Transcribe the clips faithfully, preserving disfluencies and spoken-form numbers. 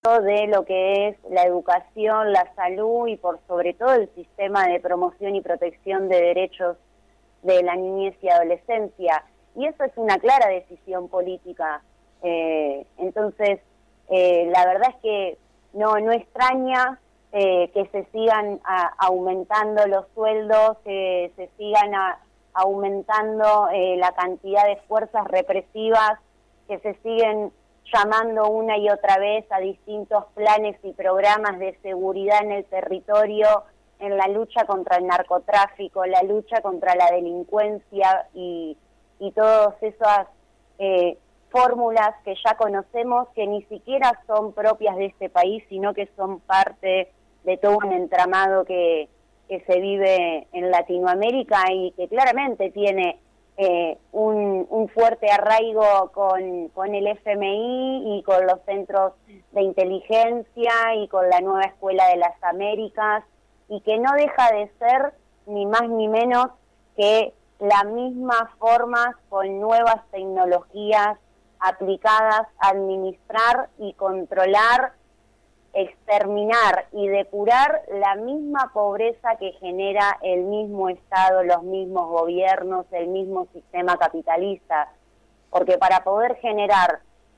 de lo que es la educación, la salud y por sobre todo el sistema de promoción y protección de derechos de la niñez y adolescencia. Y eso es una clara decisión política. Eh, entonces, eh, la verdad es que no, no extraña eh, que se sigan a, aumentando los sueldos, que se sigan a, aumentando eh, la cantidad de fuerzas represivas, que se siguen llamando una y otra vez a distintos planes y programas de seguridad en el territorio, en la lucha contra el narcotráfico, la lucha contra la delincuencia y, y todas esas eh, fórmulas que ya conocemos, que ni siquiera son propias de este país, sino que son parte de todo un entramado que, que se vive en Latinoamérica y que claramente tiene Eh, un, un fuerte arraigo con, con el F M I y con los centros de inteligencia y con la nueva Escuela de las Américas, y que no deja de ser ni más ni menos que la misma forma con nuevas tecnologías aplicadas a administrar y controlar, exterminar y depurar la misma pobreza que genera el mismo Estado, los mismos gobiernos, el mismo sistema capitalista. Porque para poder generar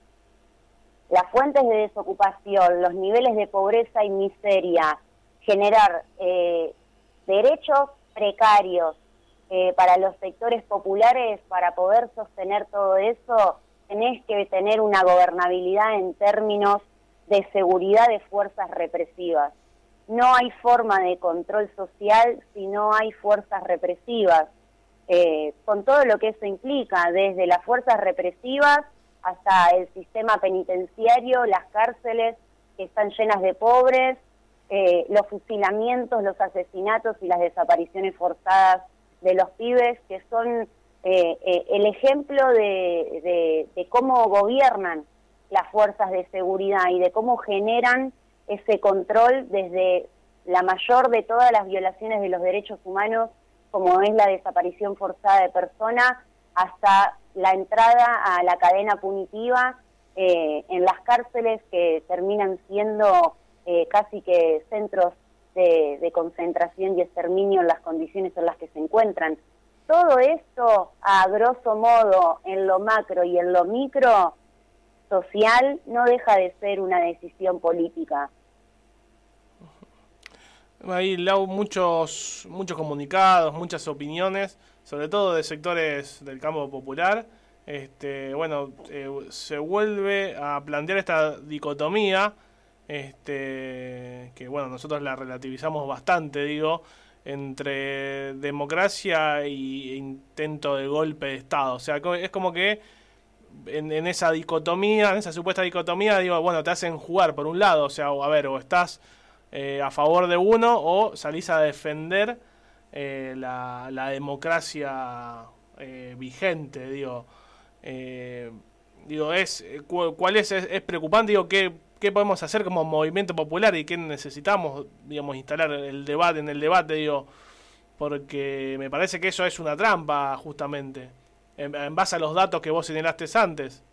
las fuentes de desocupación, los niveles de pobreza y miseria, generar eh, derechos precarios eh, para los sectores populares, para poder sostener todo eso, tenés que tener una gobernabilidad en términos de seguridad de fuerzas represivas. No hay forma de control social si no hay fuerzas represivas, eh, con todo lo que eso implica, desde las fuerzas represivas hasta el sistema penitenciario, las cárceles que están llenas de pobres, eh, los fusilamientos, los asesinatos y las desapariciones forzadas de los pibes, que son eh, eh, el ejemplo de, de, de cómo gobiernan las fuerzas de seguridad y de cómo generan ese control desde la mayor de todas las violaciones de los derechos humanos, como es la desaparición forzada de personas, hasta la entrada a la cadena punitiva eh, en las cárceles, que terminan siendo eh, casi que centros de, de concentración y exterminio en las condiciones en las que se encuentran. Todo esto, a grosso modo, en lo macro y en lo micro, social, no deja de ser una decisión política. Hay, Lau, muchos, muchos comunicados, muchas opiniones, sobre todo de sectores del campo popular. Este, bueno, eh, se vuelve a plantear esta dicotomía, este, que bueno, nosotros la relativizamos bastante, digo, entre democracia y intento de golpe de Estado. O sea, es como que En, en esa dicotomía, en esa supuesta dicotomía, digo, bueno, te hacen jugar por un lado, o sea, o, a ver, o estás eh, a favor de uno o salís a defender eh, la, la democracia eh, vigente, digo. Eh, digo, es cu, ¿cuál es, es? Es preocupante, digo, ¿qué, qué podemos hacer como movimiento popular y qué necesitamos, digamos, instalar el debate en el debate, digo, porque me parece que eso es una trampa, justamente. En, en base a los datos que vos señalaste antes.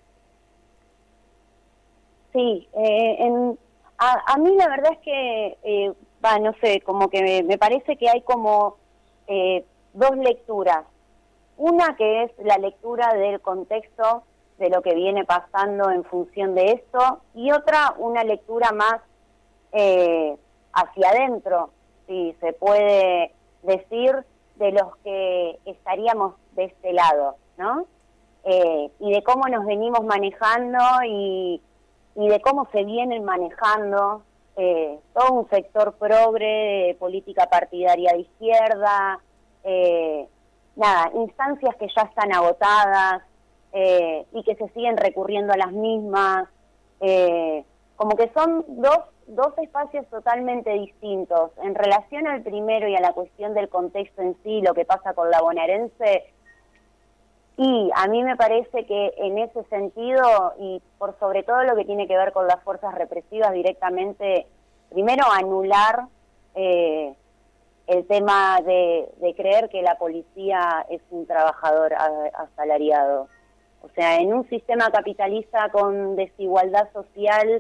Sí, eh, en, a, a mí la verdad es que, eh, va, no sé, como que me, me parece que hay como eh, dos lecturas. Una que es la lectura del contexto de lo que viene pasando en función de esto, y otra una lectura más eh, hacia adentro, si se puede decir, de los que estaríamos de este lado, ¿no? Eh, y de cómo nos venimos manejando y, y de cómo se vienen manejando eh, todo un sector progre, de política partidaria de izquierda, eh, nada, instancias que ya están agotadas eh, y que se siguen recurriendo a las mismas, eh, como que son dos dos espacios totalmente distintos. En relación al primero y a la cuestión del contexto en sí, lo que pasa con la bonaerense, y a mí me parece que en ese sentido, y por sobre todo lo que tiene que ver con las fuerzas represivas directamente, primero anular eh, el tema de, de creer que la policía es un trabajador asalariado. O sea, en un sistema capitalista con desigualdad social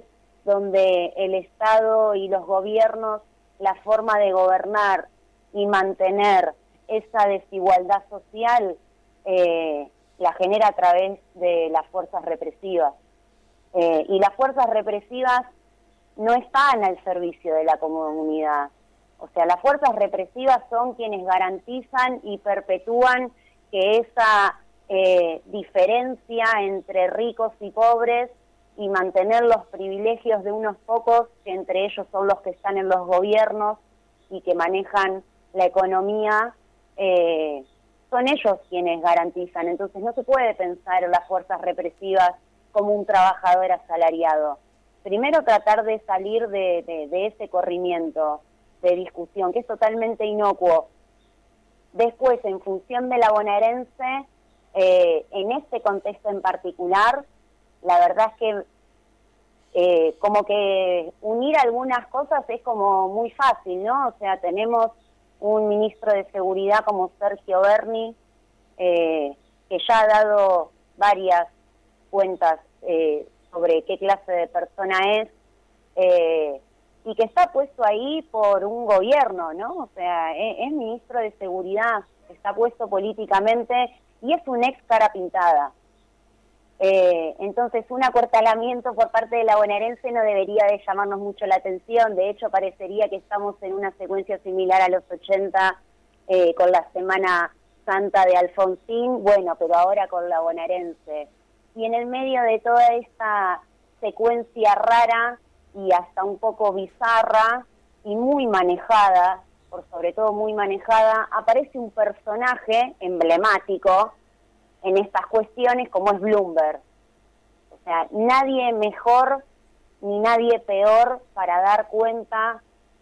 donde el Estado y los gobiernos, la forma de gobernar y mantener esa desigualdad social, eh, la genera a través de las fuerzas represivas. Eh, y las fuerzas represivas no están al servicio de la comunidad. O sea, las fuerzas represivas son quienes garantizan y perpetúan que esa eh, diferencia entre ricos y pobres y mantener los privilegios de unos pocos, que entre ellos son los que están en los gobiernos y que manejan la economía, eh, son ellos quienes garantizan. Entonces no se puede pensar en las fuerzas represivas como un trabajador asalariado. Primero tratar de salir de, de, de ese corrimiento de discusión, que es totalmente inocuo. Después, en función de la bonaerense, eh, en este contexto en particular, la verdad es que eh, como que unir algunas cosas es como muy fácil, ¿no? O sea, tenemos un ministro de Seguridad como Sergio Berni, eh, que ya ha dado varias cuentas eh, sobre qué clase de persona es, eh, y que está puesto ahí por un gobierno, ¿no? O sea, es, es ministro de Seguridad, está puesto políticamente y es un ex cara pintada. Eh, entonces, un acortalamiento por parte de la bonaerense no debería de llamarnos mucho la atención. De hecho, parecería que estamos en una secuencia similar a los ochenta, eh, con la Semana Santa de Alfonsín, bueno, pero ahora con la bonaerense. Y en el medio de toda esta secuencia rara y hasta un poco bizarra y muy manejada, por sobre todo muy manejada, aparece un personaje emblemático en estas cuestiones como es Bloomberg. O sea, nadie mejor ni nadie peor para dar cuenta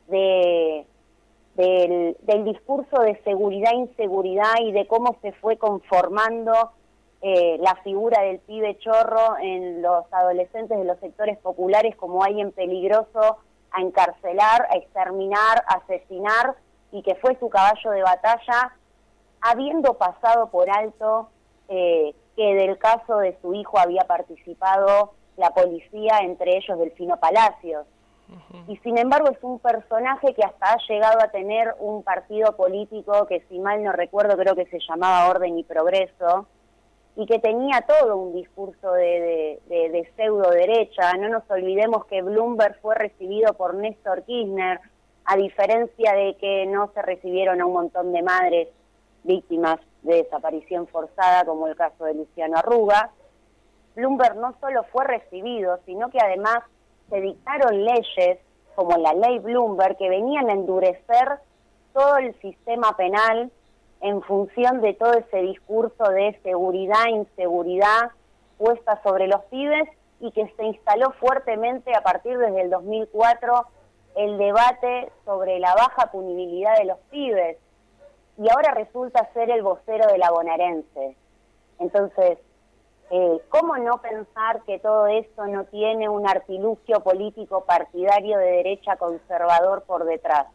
de, del, del discurso de seguridad e inseguridad y de cómo se fue conformando eh, la figura del pibe chorro en los adolescentes de los sectores populares como alguien peligroso a encarcelar, a exterminar, a asesinar, y que fue su caballo de batalla, habiendo pasado por alto eh, que del caso de su hijo había participado la policía, entre ellos Delfino Palacios. Uh-huh. Y sin embargo es un personaje que hasta ha llegado a tener un partido político que, si mal no recuerdo, creo que se llamaba Orden y Progreso, y que tenía todo un discurso de, de, de, de pseudo derecha. No nos olvidemos que Bloomberg fue recibido por Néstor Kirchner, a diferencia de que no se recibieron a un montón de madres víctimas de desaparición forzada, como el caso de Luciano Arruga. Bloomberg no solo fue recibido, sino que además se dictaron leyes, como la ley Bloomberg, que venían a endurecer todo el sistema penal en función de todo ese discurso de seguridad e inseguridad puesta sobre los pibes, y que se instaló fuertemente a partir desde el dos mil cuatro el debate sobre la baja punibilidad de los pibes, y ahora resulta ser el vocero de la bonaerense. Entonces, eh, ¿cómo no pensar que todo esto no tiene un artilugio político partidario de derecha conservador por detrás?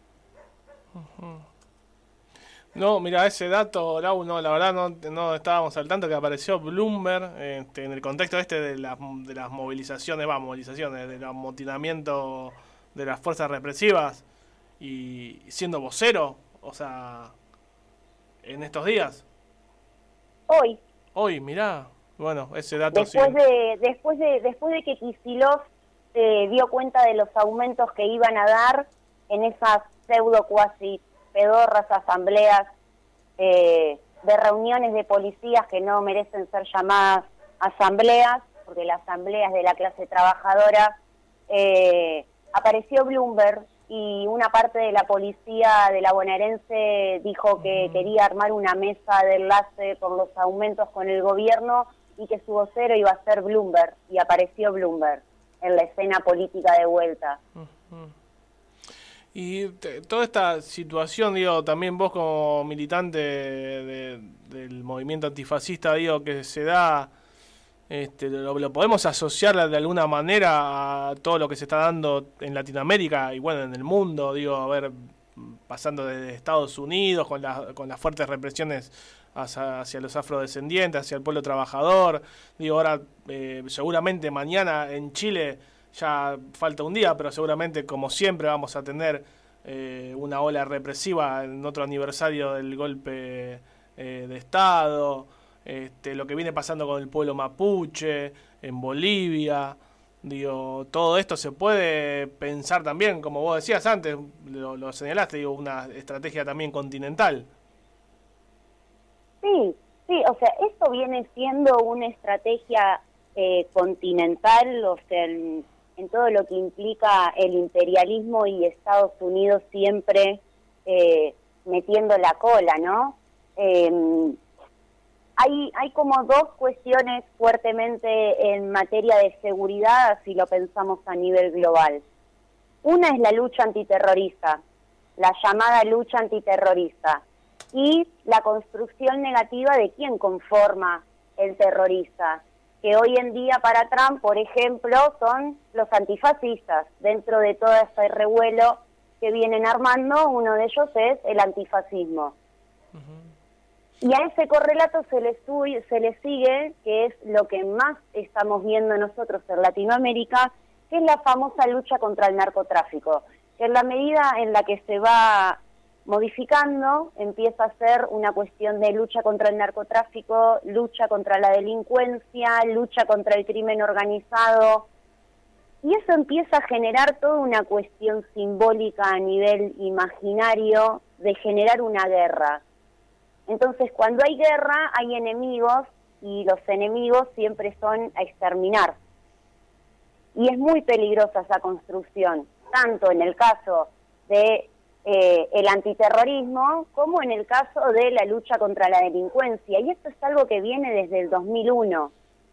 Uh-huh. No, mira, ese dato, Lau, no, la verdad no, no estábamos al tanto que apareció Bloomberg este, en el contexto este de, la, de las movilizaciones, va, movilizaciones, del amotinamiento de las fuerzas represivas, y siendo vocero, o sea, en estos días. Hoy. Hoy, mirá, bueno, ese dato después sí. De, después, de, después de que Kicillof se dio cuenta de los aumentos que iban a dar en esas pseudo cuasi pedorras asambleas eh, de reuniones de policías que no merecen ser llamadas asambleas, porque la asamblea es de la clase trabajadora, eh, apareció Bloomberg, y una parte de la policía de la bonaerense dijo que uh-huh. quería armar una mesa de enlace por los aumentos con el gobierno, y que su vocero iba a ser Bloomberg, y apareció Bloomberg en la escena política de vuelta. Uh-huh. Y te, toda esta situación, digo, también vos como militante de, de, del movimiento antifascista, digo, que se da, este, lo, lo podemos asociar de alguna manera a todo lo que se está dando en Latinoamérica y bueno, en el mundo, digo, a ver, pasando desde Estados Unidos con, la, con las fuertes represiones hacia, hacia los afrodescendientes, hacia el pueblo trabajador, digo, ahora eh, seguramente mañana en Chile ya falta un día, pero seguramente, como siempre, vamos a tener eh, una ola represiva en otro aniversario del golpe eh, de Estado, este, lo que viene pasando con el pueblo mapuche, en Bolivia. Digo, todo esto se puede pensar también, como vos decías antes, lo, lo señalaste, digo, una estrategia también continental. Sí, sí, o sea, esto viene siendo una estrategia eh, continental, o sea, en, en todo lo que implica el imperialismo y Estados Unidos siempre eh, metiendo la cola, ¿no? Eh, hay, hay como dos cuestiones fuertemente en materia de seguridad, si lo pensamos a nivel global. Una es la lucha antiterrorista, la llamada lucha antiterrorista, y la construcción negativa de quién conforma el terrorista, que hoy en día para Trump, por ejemplo, son los antifascistas. Dentro de todo ese revuelo que vienen armando, uno de ellos es el antifascismo. Uh-huh. Y a ese correlato se le, se le sigue, que es lo que más estamos viendo nosotros en Latinoamérica, que es la famosa lucha contra el narcotráfico, que en la medida en la que se va modificando, empieza a ser una cuestión de lucha contra el narcotráfico, lucha contra la delincuencia, lucha contra el crimen organizado, y eso empieza a generar toda una cuestión simbólica a nivel imaginario de generar una guerra. Entonces, cuando hay guerra, hay enemigos, y los enemigos siempre son a exterminar. Y es muy peligrosa esa construcción, tanto en el caso de Eh, el antiterrorismo, como en el caso de la lucha contra la delincuencia. Y esto es algo que viene desde el dos mil uno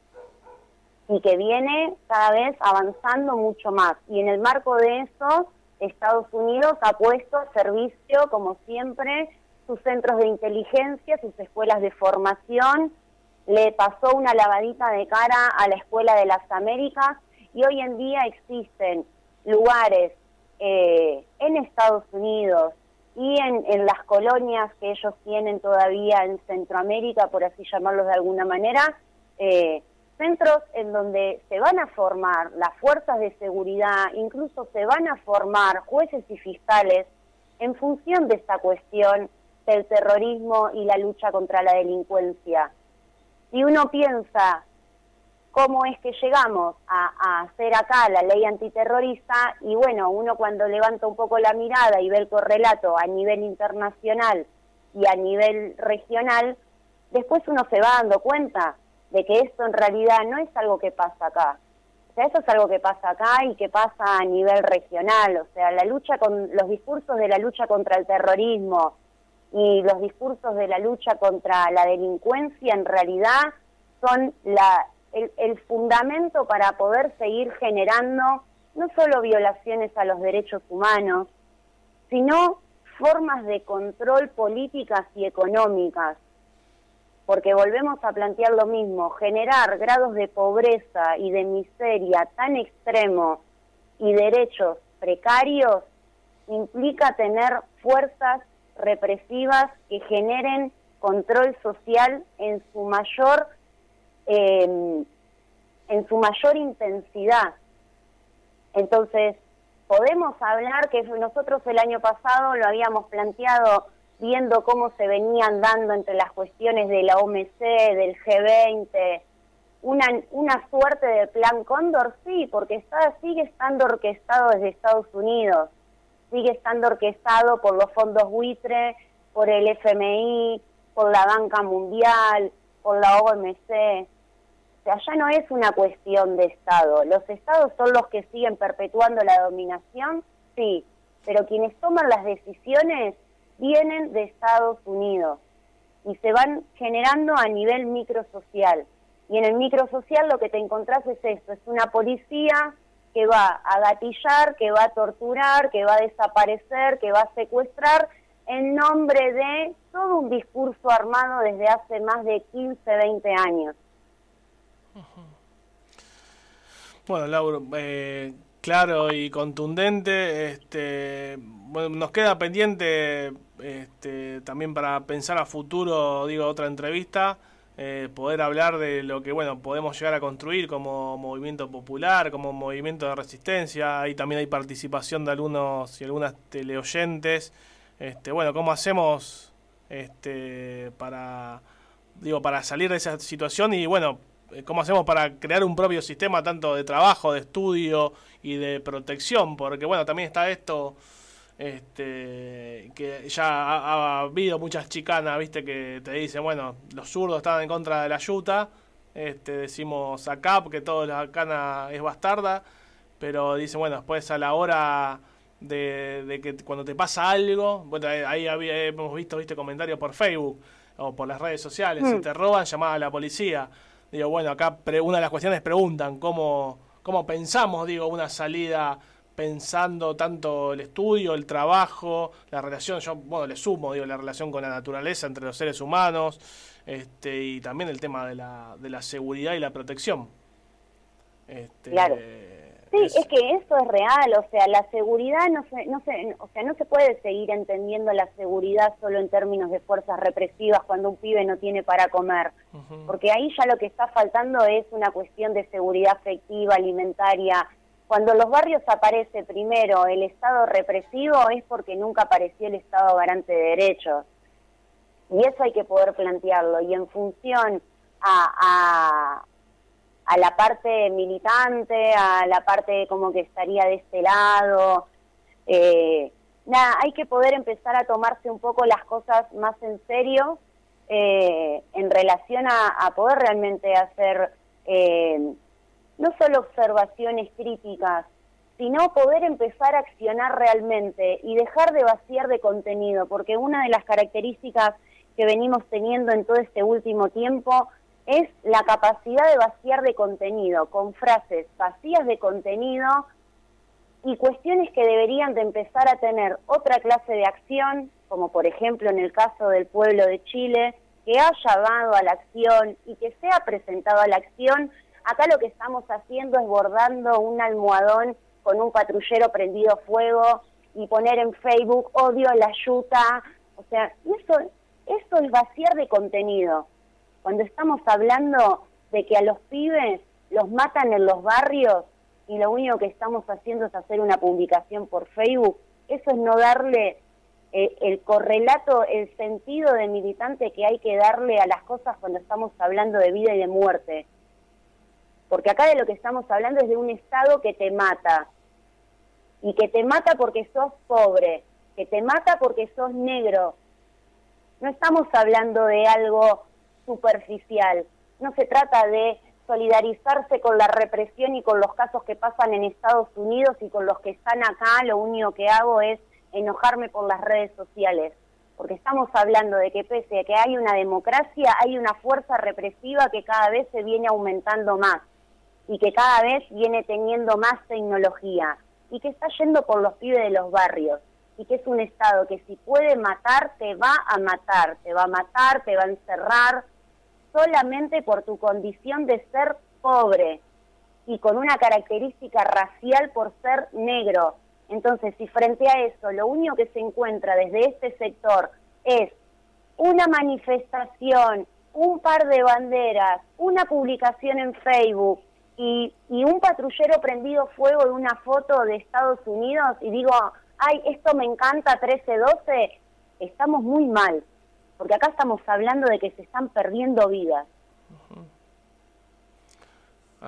y que viene cada vez avanzando mucho más. Y en el marco de eso, Estados Unidos ha puesto a servicio, como siempre, sus centros de inteligencia, sus escuelas de formación, le pasó una lavadita de cara a la Escuela de las Américas, y hoy en día existen lugares Eh, en Estados Unidos y en, en las colonias que ellos tienen todavía en Centroamérica, por así llamarlos de alguna manera, eh, centros en donde se van a formar las fuerzas de seguridad, incluso se van a formar jueces y fiscales en función de esta cuestión del terrorismo y la lucha contra la delincuencia. Si uno piensa cómo es que llegamos a, a hacer acá la ley antiterrorista, y bueno, uno cuando levanta un poco la mirada y ve el correlato a nivel internacional y a nivel regional, después uno se va dando cuenta de que esto en realidad no es algo que pasa acá. O sea, eso es algo que pasa acá y que pasa a nivel regional. O sea, la lucha con los discursos de la lucha contra el terrorismo y los discursos de la lucha contra la delincuencia en realidad son la El, el fundamento para poder seguir generando no solo violaciones a los derechos humanos, sino formas de control políticas y económicas. Porque volvemos a plantear lo mismo, generar grados de pobreza y de miseria tan extremos y derechos precarios implica tener fuerzas represivas que generen control social en su mayor Eh, en su mayor intensidad. Entonces, podemos hablar que nosotros el año pasado lo habíamos planteado viendo cómo se venían dando entre las cuestiones de la O M C, del G veinte, una, una suerte de plan Cóndor, sí, porque está, sigue estando orquestado desde Estados Unidos, sigue estando orquestado por los fondos buitre, por el F M I, por la Banca Mundial, por la O M C. O sea, ya no es una cuestión de Estado. Los Estados son los que siguen perpetuando la dominación, sí, pero quienes toman las decisiones vienen de Estados Unidos y se van generando a nivel microsocial. Y en el microsocial lo que te encontrás es esto, es una policía que va a gatillar, que va a torturar, que va a desaparecer, que va a secuestrar, en nombre de todo un discurso armado desde hace más de quince, veinte años. Bueno, Laura, eh, claro y contundente. Este, bueno, nos queda pendiente este, también para pensar a futuro, digo, otra entrevista. eh, poder hablar de lo que, bueno, podemos llegar a construir como movimiento popular, como movimiento de resistencia. Ahí también hay participación de algunos y algunas teleoyentes. Este, bueno, ¿cómo hacemos este, para, digo, para salir de esa situación? Y bueno, ¿cómo hacemos para crear un propio sistema tanto de trabajo, de estudio y de protección? Porque bueno, también está esto, este, que ya ha, ha habido muchas chicanas, viste, que te dicen, bueno, los zurdos están en contra de la yuta, este, decimos acá porque toda la cana es bastarda, pero dicen, bueno, después a la hora de, de que cuando te pasa algo, bueno, ahí había, hemos visto, viste, comentarios por Facebook o por las redes sociales, mm. si te roban, llamá a la policía. Digo, bueno, acá pre una de las cuestiones preguntan cómo, cómo pensamos, digo, una salida pensando tanto el estudio, el trabajo, la relación, yo, bueno, le sumo, digo, la relación con la naturaleza entre los seres humanos, este, y también el tema de la, de la seguridad y la protección. Este, claro. Sí, es... es que eso es real, o sea, la seguridad no se, no se, o sea, no se puede seguir entendiendo la seguridad solo en términos de fuerzas represivas cuando un pibe no tiene para comer, uh-huh. porque ahí ya lo que está faltando es una cuestión de seguridad afectiva, alimentaria. Cuando en los barrios aparece primero el Estado represivo es porque nunca apareció el Estado garante de derechos, y eso hay que poder plantearlo, y en función a... a a la parte militante, a la parte como que estaría de este lado. Eh, nada, hay que poder empezar a tomarse un poco las cosas más en serio eh, en relación a, a poder realmente hacer eh, no solo observaciones críticas, sino poder empezar a accionar realmente y dejar de vaciar de contenido, porque una de las características que venimos teniendo en todo este último tiempo es la capacidad de vaciar de contenido, con frases vacías de contenido y cuestiones que deberían de empezar a tener otra clase de acción, como por ejemplo en el caso del pueblo de Chile, que ha llamado a la acción y que sea presentado a la acción. Acá lo que estamos haciendo es bordando un almohadón con un patrullero prendido fuego y poner en Facebook odio a la yuta, o sea, eso, eso es vaciar de contenido. Cuando estamos hablando de que a los pibes los matan en los barrios y lo único que estamos haciendo es hacer una publicación por Facebook, eso es no darle eh, el correlato, el sentido de militante que hay que darle a las cosas cuando estamos hablando de vida y de muerte. Porque acá de lo que estamos hablando es de un Estado que te mata, y que te mata porque sos pobre, que te mata porque sos negro. No estamos hablando de algo superficial, no se trata de solidarizarse con la represión y con los casos que pasan en Estados Unidos y con los que están acá. Lo único que hago es enojarme por las redes sociales, porque estamos hablando de que pese a que hay una democracia, hay una fuerza represiva que cada vez se viene aumentando más y que cada vez viene teniendo más tecnología y que está yendo por los pibes de los barrios, y que es un Estado que si puede matar, te va a matar, te va a matar, te va a encerrar, solamente por tu condición de ser pobre y con una característica racial por ser negro. Entonces, si frente a eso lo único que se encuentra desde este sector es una manifestación, un par de banderas, una publicación en Facebook y, y un patrullero prendido fuego de una foto de Estados Unidos, y digo, ay, esto me encanta, trece doce, estamos muy mal. Porque acá estamos hablando de que se están perdiendo vidas.